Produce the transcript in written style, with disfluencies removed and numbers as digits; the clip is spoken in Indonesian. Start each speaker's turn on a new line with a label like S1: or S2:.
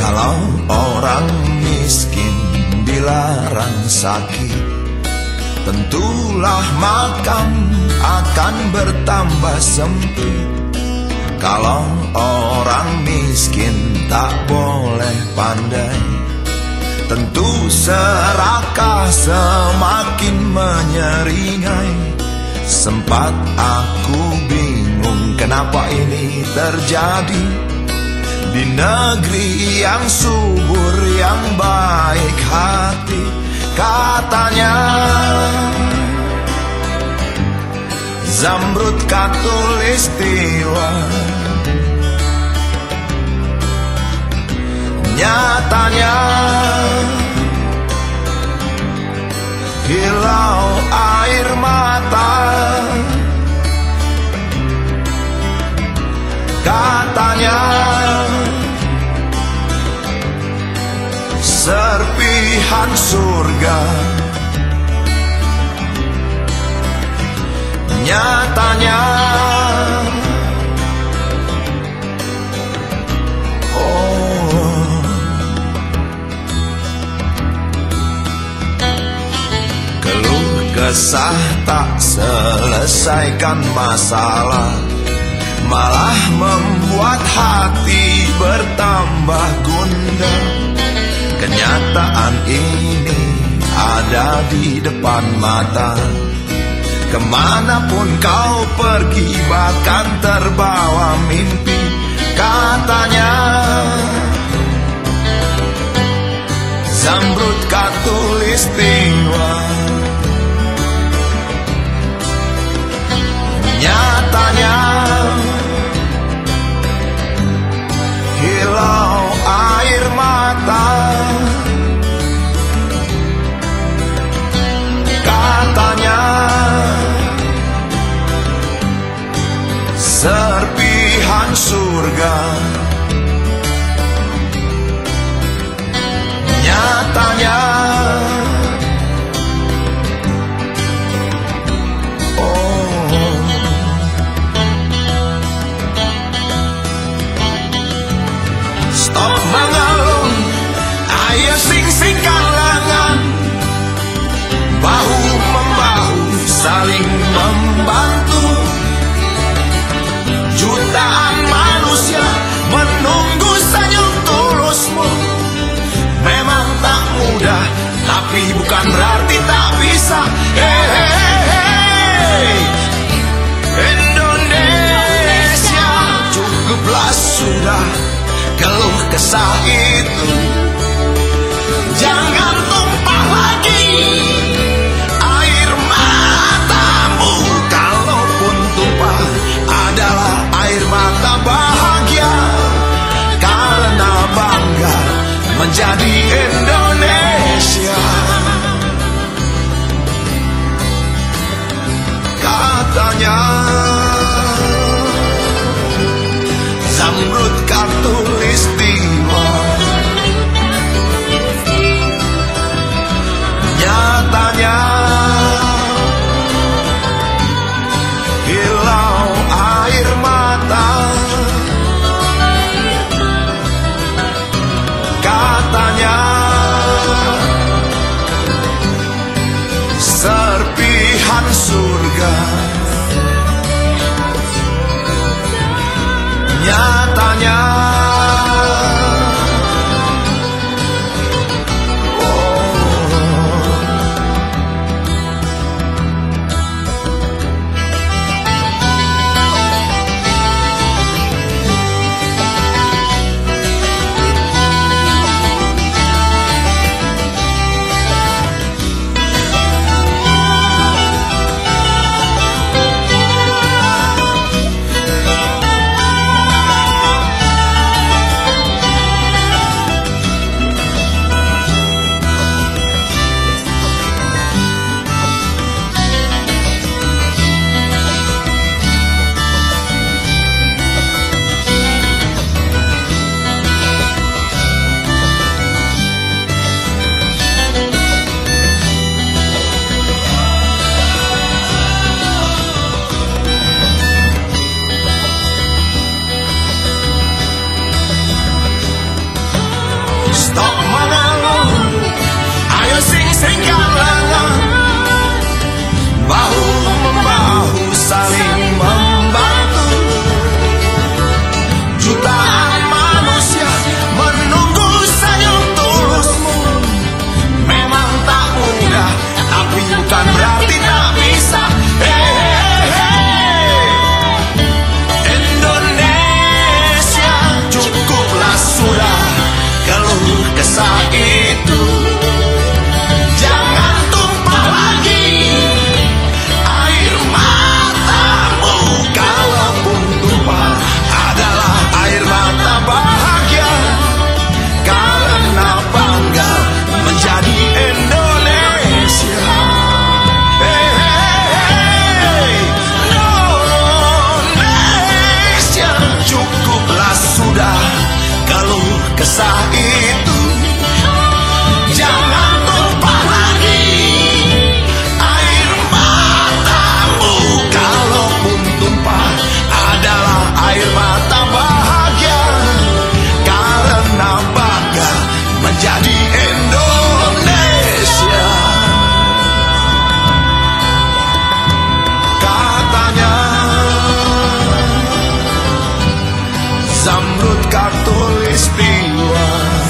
S1: Kalau orang miskin dilarang sakit, tentulah makam akan bertambah sempit. Kalau orang miskin tak boleh pandai, tentu serakah semakin menyeringai. Sempat aku bingung kenapa ini terjadi di negeri yang subur, yang baik hati. Katanya Zamrud Khatulistiwa, nyatanya hilau air mata. Katanya serpihan surga, nyatanya keluh kesah tak selesaikan masalah, malah membuat hati bertambah gundah. Kenyataan ini ada di depan mata. Kemanapun kau pergi, bahkan terbawa mimpi. Katanya Zamrud Khatulistiwa, nyatanya hilau air mata. Katanya serpihan surga, nyatanya stop mengeluh, ayo sing-singkan lengan, bahu-membahu saling membantu. Jutaan manusia menunggu senyum tulusmu. Memang tak mudah, tapi bukan berarti tak bisa. Hey, hey, hey. Indonesia, cukuplah sudah keluh kesah itu. Jangan tumpah lagi air matamu. Kalaupun tumpah adalah air mata bahagia, karena bangga menjadi Indonesia. Katanya Zamrud Khatulistiwa, nyatanya hilau air mata. Katanya serpihan surga, nyatanya zamrud katulistiwa.